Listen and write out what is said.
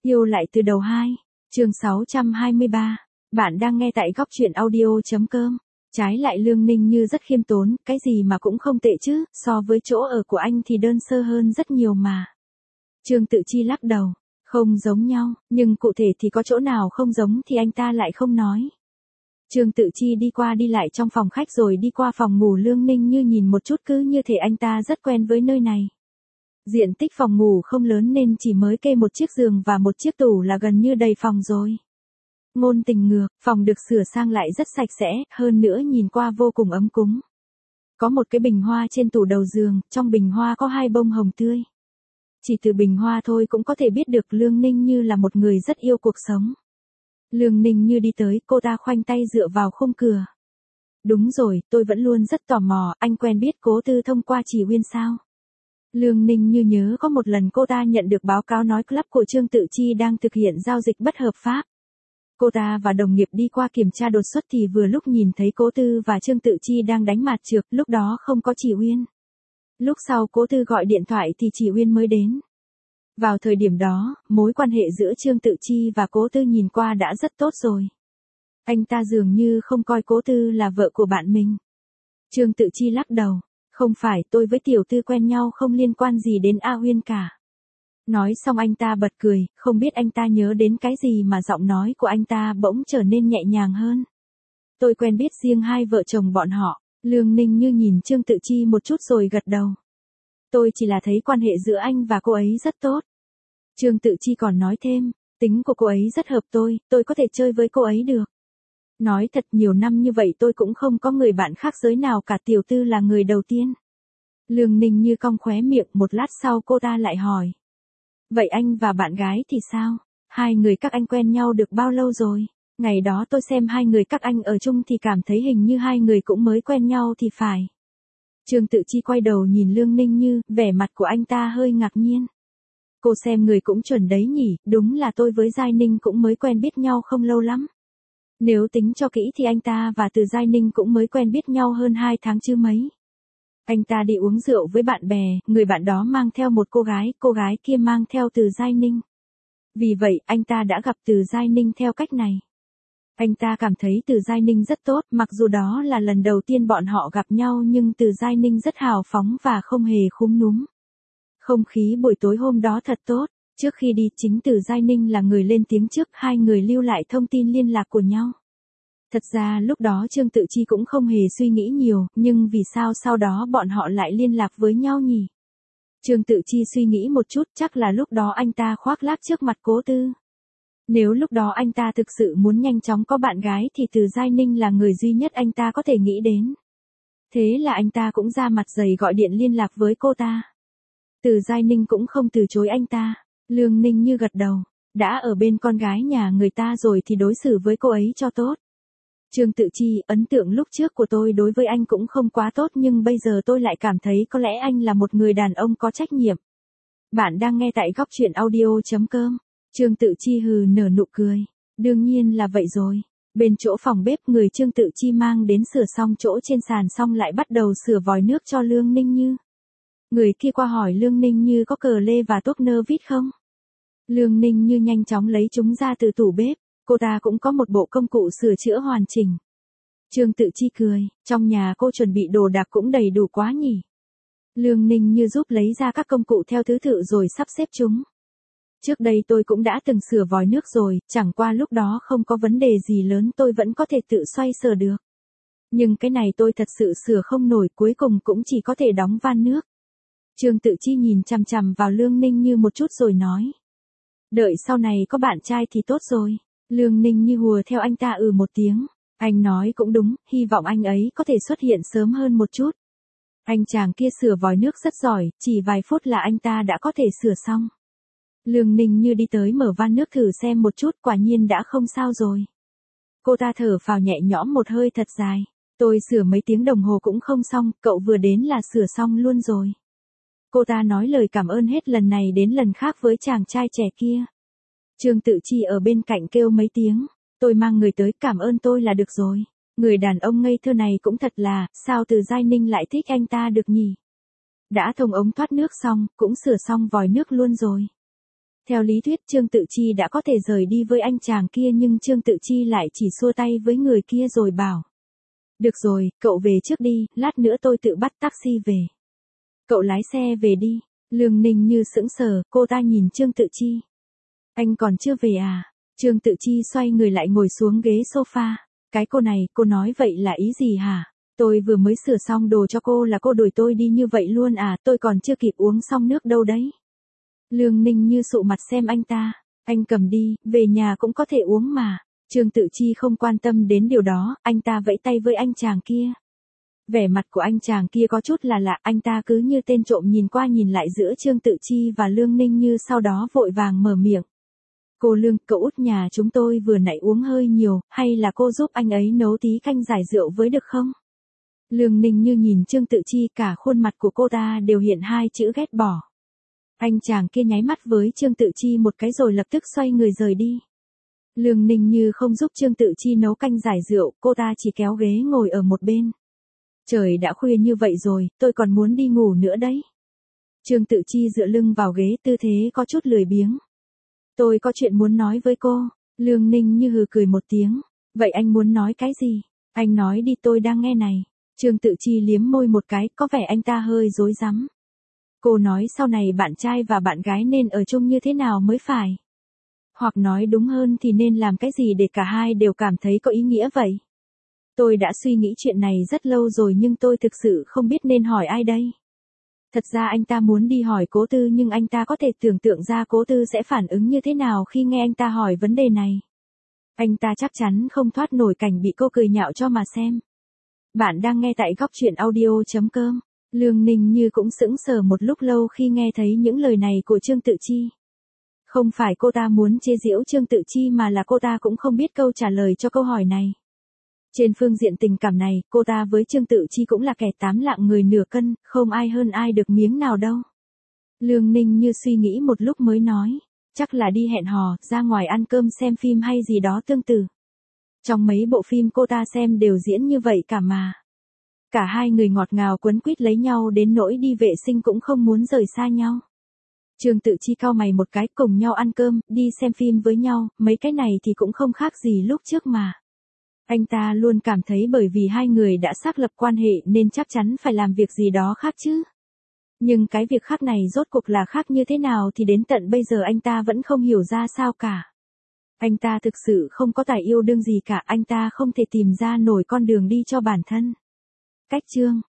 Yêu lại từ đầu 2, chương 623. Bạn đang nghe tại góc truyện audio.com. Trái lại Lương Ninh Như rất khiêm tốn, cái gì mà cũng không tệ chứ, so với chỗ ở của anh thì đơn sơ hơn rất nhiều mà. Trương Tự Chi lắc đầu, không giống nhau, nhưng cụ thể thì có chỗ nào không giống thì anh ta lại không nói. Trương Tự Chi đi qua đi lại trong phòng khách rồi đi qua phòng ngủ Lương Ninh Như nhìn một chút cứ như thể anh ta rất quen với nơi này. Diện tích phòng ngủ không lớn nên chỉ mới kê một chiếc giường và một chiếc tủ là gần như đầy phòng rồi. Ngôn tình ngược, phòng được sửa sang lại rất sạch sẽ, hơn nữa nhìn qua vô cùng ấm cúng. Có một cái bình hoa trên tủ đầu giường, trong bình hoa có 2 bông hồng tươi. Chỉ từ bình hoa thôi cũng có thể biết được Lương Ninh Như là một người rất yêu cuộc sống. Lương Ninh Như đi tới, cô ta khoanh tay dựa vào khung cửa. Đúng rồi, tôi vẫn luôn rất tò mò, anh quen biết Cố Tư thông qua Chỉ Uyên sao? Lương Ninh Như nhớ có một lần cô ta nhận được báo cáo nói club của Trương Tự Chi đang thực hiện giao dịch bất hợp pháp. Cô ta và đồng nghiệp đi qua kiểm tra đột xuất thì vừa lúc nhìn thấy Cố Tư và Trương Tự Chi đang đánh mạt trược, lúc đó không có Chỉ Uyên. Lúc sau Cố Tư gọi điện thoại thì Chỉ Uyên mới đến. Vào thời điểm đó, mối quan hệ giữa Trương Tự Chi và Cố Tư nhìn qua đã rất tốt rồi. Anh ta dường như không coi Cố Tư là vợ của bạn mình. Trương Tự Chi lắc đầu. Không phải, tôi với tiểu tư quen nhau không liên quan gì đến A Uyên cả. Nói xong anh ta bật cười, không biết anh ta nhớ đến cái gì mà giọng nói của anh ta bỗng trở nên nhẹ nhàng hơn. Tôi quen biết riêng hai vợ chồng bọn họ. Lương Ninh Như nhìn Trương Tự Chi một chút rồi gật đầu. Tôi chỉ là thấy quan hệ giữa anh và cô ấy rất tốt. Trương Tự Chi còn nói thêm, tính của cô ấy rất hợp tôi có thể chơi với cô ấy được. Nói thật nhiều năm như vậy tôi cũng không có người bạn khác giới nào cả, tiểu tư là người đầu tiên. Lương Ninh Như cong khóe miệng, một lát sau cô ta lại hỏi. Vậy anh và bạn gái thì sao? Hai người các anh quen nhau được bao lâu rồi? Ngày đó tôi xem hai người các anh ở chung thì cảm thấy hình như hai người cũng mới quen nhau thì phải. Trương Tự Chi quay đầu nhìn Lương Ninh Như, vẻ mặt của anh ta hơi ngạc nhiên. Cô xem người cũng chuẩn đấy nhỉ, đúng là tôi với Giai Ninh cũng mới quen biết nhau không lâu lắm. Nếu tính cho kỹ thì anh ta và Từ Giai Ninh cũng mới quen biết nhau hơn 2 tháng chứ mấy. Anh ta đi uống rượu với bạn bè, người bạn đó mang theo một cô gái kia mang theo Từ Giai Ninh. Vì vậy, anh ta đã gặp Từ Giai Ninh theo cách này. Anh ta cảm thấy Từ Giai Ninh rất tốt, mặc dù đó là lần đầu tiên bọn họ gặp nhau nhưng Từ Giai Ninh rất hào phóng và không hề khúm núm. Không khí buổi tối hôm đó thật tốt. Trước khi đi, chính Từ Giai Ninh là người lên tiếng trước, hai người lưu lại thông tin liên lạc của nhau. Thật ra lúc đó Trương Tự Chi cũng không hề suy nghĩ nhiều, nhưng vì sao sau đó bọn họ lại liên lạc với nhau nhỉ? Trương Tự Chi suy nghĩ một chút, chắc là lúc đó anh ta khoác lác trước mặt Cố Tư. Nếu lúc đó anh ta thực sự muốn nhanh chóng có bạn gái thì Từ Giai Ninh là người duy nhất anh ta có thể nghĩ đến. Thế là anh ta cũng ra mặt dày gọi điện liên lạc với cô ta. Từ Giai Ninh cũng không từ chối anh ta. Lương Ninh Như gật đầu, đã ở bên con gái nhà người ta rồi thì đối xử với cô ấy cho tốt. Trương Tự Chi, ấn tượng lúc trước của tôi đối với anh cũng không quá tốt nhưng bây giờ tôi lại cảm thấy có lẽ anh là một người đàn ông có trách nhiệm. Bạn đang nghe tại góc truyện audio.com. Trương Tự Chi hừ nở nụ cười. Đương nhiên là vậy rồi. Bên chỗ phòng bếp người Trương Tự Chi mang đến sửa xong chỗ trên sàn xong lại bắt đầu sửa vòi nước cho Lương Ninh Như. Người kia qua hỏi Lương Ninh Như có cờ lê và tốt nơ vít không? Lương Ninh Như nhanh chóng lấy chúng ra từ tủ bếp, cô ta cũng có một bộ công cụ sửa chữa hoàn chỉnh. Trương Tự Chi cười, trong nhà cô chuẩn bị đồ đạc cũng đầy đủ quá nhỉ. Lương Ninh Như giúp lấy ra các công cụ theo thứ tự rồi sắp xếp chúng. Trước đây tôi cũng đã từng sửa vòi nước rồi, chẳng qua lúc đó không có vấn đề gì lớn tôi vẫn có thể tự xoay sở được. Nhưng cái này tôi thật sự sửa không nổi, cuối cùng cũng chỉ có thể đóng van nước. Trương Tự Chi nhìn chằm chằm vào Lương Ninh Như một chút rồi nói. Đợi sau này có bạn trai thì tốt rồi. Lương Ninh Như hùa theo anh ta một tiếng. Anh nói cũng đúng, hy vọng anh ấy có thể xuất hiện sớm hơn một chút. Anh chàng kia sửa vòi nước rất giỏi, chỉ vài phút là anh ta đã có thể sửa xong. Lương Ninh Như đi tới mở van nước thử xem một chút, quả nhiên đã không sao rồi. Cô ta thở phào nhẹ nhõm một hơi thật dài. Tôi sửa mấy tiếng đồng hồ cũng không xong, cậu vừa đến là sửa xong luôn rồi. Cô ta nói lời cảm ơn hết lần này đến lần khác với chàng trai trẻ kia. Trương Tự Chi ở bên cạnh kêu mấy tiếng. Tôi mang người tới, cảm ơn tôi là được rồi. Người đàn ông ngây thơ này cũng thật là, sao Từ Giai Ninh lại thích anh ta được nhỉ? Đã thông ống thoát nước xong, cũng sửa xong vòi nước luôn rồi. Theo lý thuyết Trương Tự Chi đã có thể rời đi với anh chàng kia nhưng Trương Tự Chi lại chỉ xua tay với người kia rồi bảo. Được rồi, cậu về trước đi, lát nữa tôi tự bắt taxi về. Cậu lái xe về đi. Lương Ninh Như sững sờ, cô ta nhìn Trương Tự Chi. Anh còn chưa về à? Trương Tự Chi xoay người lại ngồi xuống ghế sofa. Cái cô này, cô nói vậy là ý gì hả? Tôi vừa mới sửa xong đồ cho cô là cô đuổi tôi đi như vậy luôn à? Tôi còn chưa kịp uống xong nước đâu đấy. Lương Ninh Như sụ mặt xem anh ta. Anh cầm đi, về nhà cũng có thể uống mà. Trương Tự Chi không quan tâm đến điều đó, anh ta vẫy tay với anh chàng kia. Vẻ mặt của anh chàng kia có chút là lạ, anh ta cứ như tên trộm nhìn qua nhìn lại giữa Trương Tự Chi và Lương Ninh Như, sau đó vội vàng mở miệng. Cô Lương, cậu út nhà chúng tôi vừa nãy uống hơi nhiều, hay là cô giúp anh ấy nấu tí canh giải rượu với được không? Lương Ninh Như nhìn Trương Tự Chi, cả khuôn mặt của cô ta đều hiện hai chữ ghét bỏ. Anh chàng kia nháy mắt với Trương Tự Chi một cái rồi lập tức xoay người rời đi. Lương Ninh Như không giúp Trương Tự Chi nấu canh giải rượu, cô ta chỉ kéo ghế ngồi ở một bên. Trời đã khuya như vậy rồi, tôi còn muốn đi ngủ nữa đấy. Trương Tự Chi dựa lưng vào ghế, tư thế có chút lười biếng. Tôi có chuyện muốn nói với cô. Lương Ninh Như hừ cười một tiếng. Vậy anh muốn nói cái gì? Anh nói đi, tôi đang nghe này. Trương Tự Chi liếm môi một cái, có vẻ anh ta hơi rối rắm. Cô nói sau này bạn trai và bạn gái nên ở chung như thế nào mới phải? Hoặc nói đúng hơn thì nên làm cái gì để cả hai đều cảm thấy có ý nghĩa vậy? Tôi đã suy nghĩ chuyện này rất lâu rồi nhưng tôi thực sự không biết nên hỏi ai đây. Thật ra anh ta muốn đi hỏi Cố Tư nhưng anh ta có thể tưởng tượng ra Cố Tư sẽ phản ứng như thế nào khi nghe anh ta hỏi vấn đề này. Anh ta chắc chắn không thoát nổi cảnh bị cô cười nhạo cho mà xem. Bạn đang nghe tại góc truyện audio.com. Lương Ninh Như cũng sững sờ một lúc lâu khi nghe thấy những lời này của Trương Tự Chi. Không phải cô ta muốn chế giễu Trương Tự Chi mà là cô ta cũng không biết câu trả lời cho câu hỏi này. Trên phương diện tình cảm này, cô ta với Trương Tự Chi cũng là kẻ tám lạng người nửa cân, không ai hơn ai được miếng nào đâu. Lương Ninh Như suy nghĩ một lúc mới nói, chắc là đi hẹn hò, ra ngoài ăn cơm xem phim hay gì đó tương tự. Trong mấy bộ phim cô ta xem đều diễn như vậy cả mà. Cả hai người ngọt ngào quấn quýt lấy nhau đến nỗi đi vệ sinh cũng không muốn rời xa nhau. Trương Tự Chi cau mày một cái, cùng nhau ăn cơm, đi xem phim với nhau, mấy cái này thì cũng không khác gì lúc trước mà. Anh ta luôn cảm thấy bởi vì hai người đã xác lập quan hệ nên chắc chắn phải làm việc gì đó khác chứ. Nhưng cái việc khác này rốt cuộc là khác như thế nào thì đến tận bây giờ anh ta vẫn không hiểu ra sao cả. Anh ta thực sự không có tài yêu đương gì cả, anh ta không thể tìm ra nổi con đường đi cho bản thân. Cách chương